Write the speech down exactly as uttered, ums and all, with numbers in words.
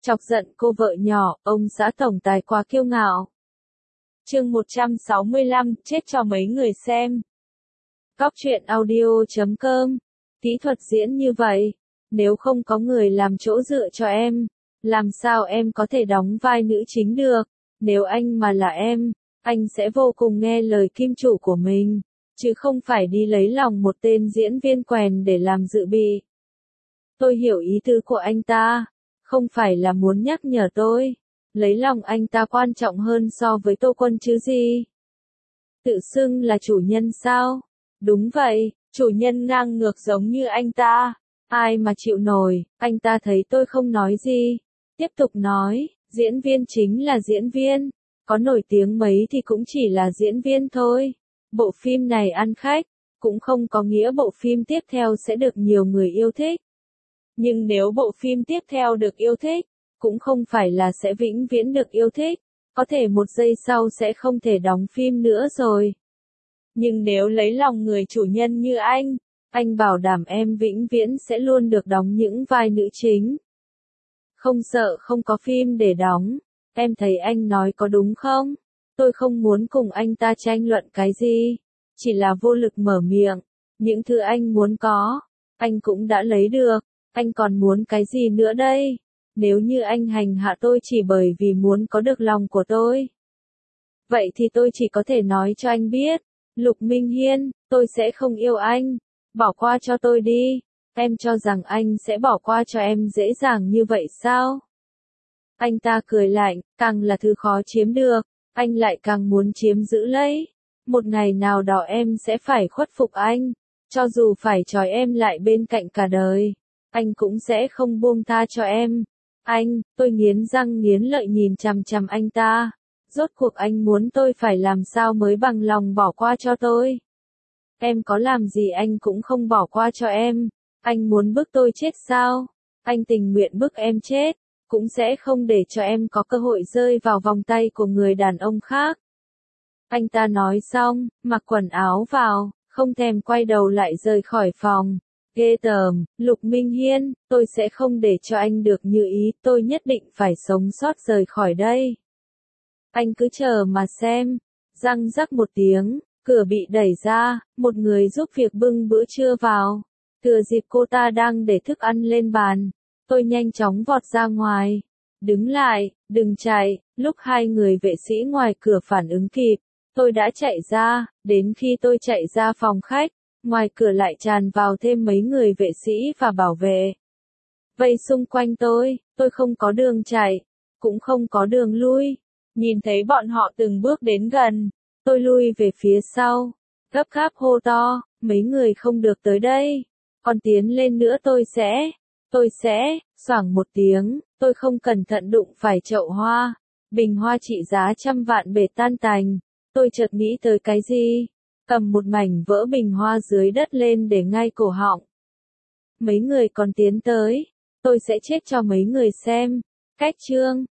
Chọc giận cô vợ nhỏ, ông xã tổng tài quá kiêu ngạo. Chương một trăm sáu mươi lăm, chết cho mấy người xem. Cóc truyện audio chấm com. Kỹ thuật diễn như vậy, nếu không có người làm chỗ dựa cho em, làm sao em có thể đóng vai nữ chính được? Nếu anh mà là em, anh sẽ vô cùng nghe lời kim chủ của mình, chứ không phải đi lấy lòng một tên diễn viên quèn để làm dự bị. Tôi hiểu ý tứ của anh ta, không phải là muốn nhắc nhở tôi, lấy lòng anh ta quan trọng hơn so với Tô Quân chứ gì. Tự xưng là chủ nhân sao? Đúng vậy, chủ nhân ngang ngược giống như anh ta, ai mà chịu nổi. Anh ta thấy tôi không nói gì, tiếp tục nói, diễn viên chính là diễn viên, có nổi tiếng mấy thì cũng chỉ là diễn viên thôi. Bộ phim này ăn khách, cũng không có nghĩa bộ phim tiếp theo sẽ được nhiều người yêu thích. Nhưng nếu bộ phim tiếp theo được yêu thích, cũng không phải là sẽ vĩnh viễn được yêu thích, có thể một giây sau sẽ không thể đóng phim nữa rồi. Nhưng nếu lấy lòng người chủ nhân như anh, anh bảo đảm em vĩnh viễn sẽ luôn được đóng những vai nữ chính. Không sợ không có phim để đóng, em thấy anh nói có đúng không? Tôi không muốn cùng anh ta tranh luận cái gì, chỉ là vô lực mở miệng. Những thứ anh muốn có, anh cũng đã lấy được, anh còn muốn cái gì nữa đây? Nếu như anh hành hạ tôi chỉ bởi vì muốn có được lòng của tôi, vậy thì tôi chỉ có thể nói cho anh biết, Lục Minh Hiên, tôi sẽ không yêu anh, bỏ qua cho tôi đi. Em cho rằng anh sẽ bỏ qua cho em dễ dàng như vậy sao? Anh ta cười lạnh, càng là thứ khó chiếm được, anh lại càng muốn chiếm giữ lấy. Một ngày nào đó em sẽ phải khuất phục anh, cho dù phải trói em lại bên cạnh cả đời, anh cũng sẽ không buông tha cho em. Anh, tôi nghiến răng nghiến lợi nhìn chằm chằm anh ta. Rốt cuộc anh muốn tôi phải làm sao mới bằng lòng bỏ qua cho tôi? Em có làm gì anh cũng không bỏ qua cho em. Anh muốn bức tôi chết sao? Anh tình nguyện bức em chết, cũng sẽ không để cho em có cơ hội rơi vào vòng tay của người đàn ông khác. Anh ta nói xong, mặc quần áo vào, không thèm quay đầu lại rời khỏi phòng. Ghê tởm, Lục Minh Hiên, tôi sẽ không để cho anh được như ý, tôi nhất định phải sống sót rời khỏi đây. Anh cứ chờ mà xem. Răng rắc một tiếng, cửa bị đẩy ra, một người giúp việc bưng bữa trưa vào. Thừa dịp cô ta đang để thức ăn lên bàn, tôi nhanh chóng vọt ra ngoài. Đứng lại, đừng chạy. Lúc hai người vệ sĩ ngoài cửa phản ứng kịp, tôi đã chạy ra. Đến khi tôi chạy ra phòng khách, ngoài cửa lại tràn vào thêm mấy người vệ sĩ và bảo vệ. Vây xung quanh tôi, tôi không có đường chạy, cũng không có đường lui. Nhìn thấy bọn họ từng bước đến gần, tôi lui về phía sau, gấp gáp hô to, mấy người không được tới đây, còn tiến lên nữa tôi sẽ, tôi sẽ, xoảng một tiếng, tôi không cẩn thận đụng phải chậu hoa, bình hoa trị giá trăm vạn bể tan tành, tôi chợt nghĩ tới cái gì, cầm một mảnh vỡ bình hoa dưới đất lên để ngay cổ họng. Mấy người còn tiến tới, tôi sẽ chết cho mấy người xem. Cách chương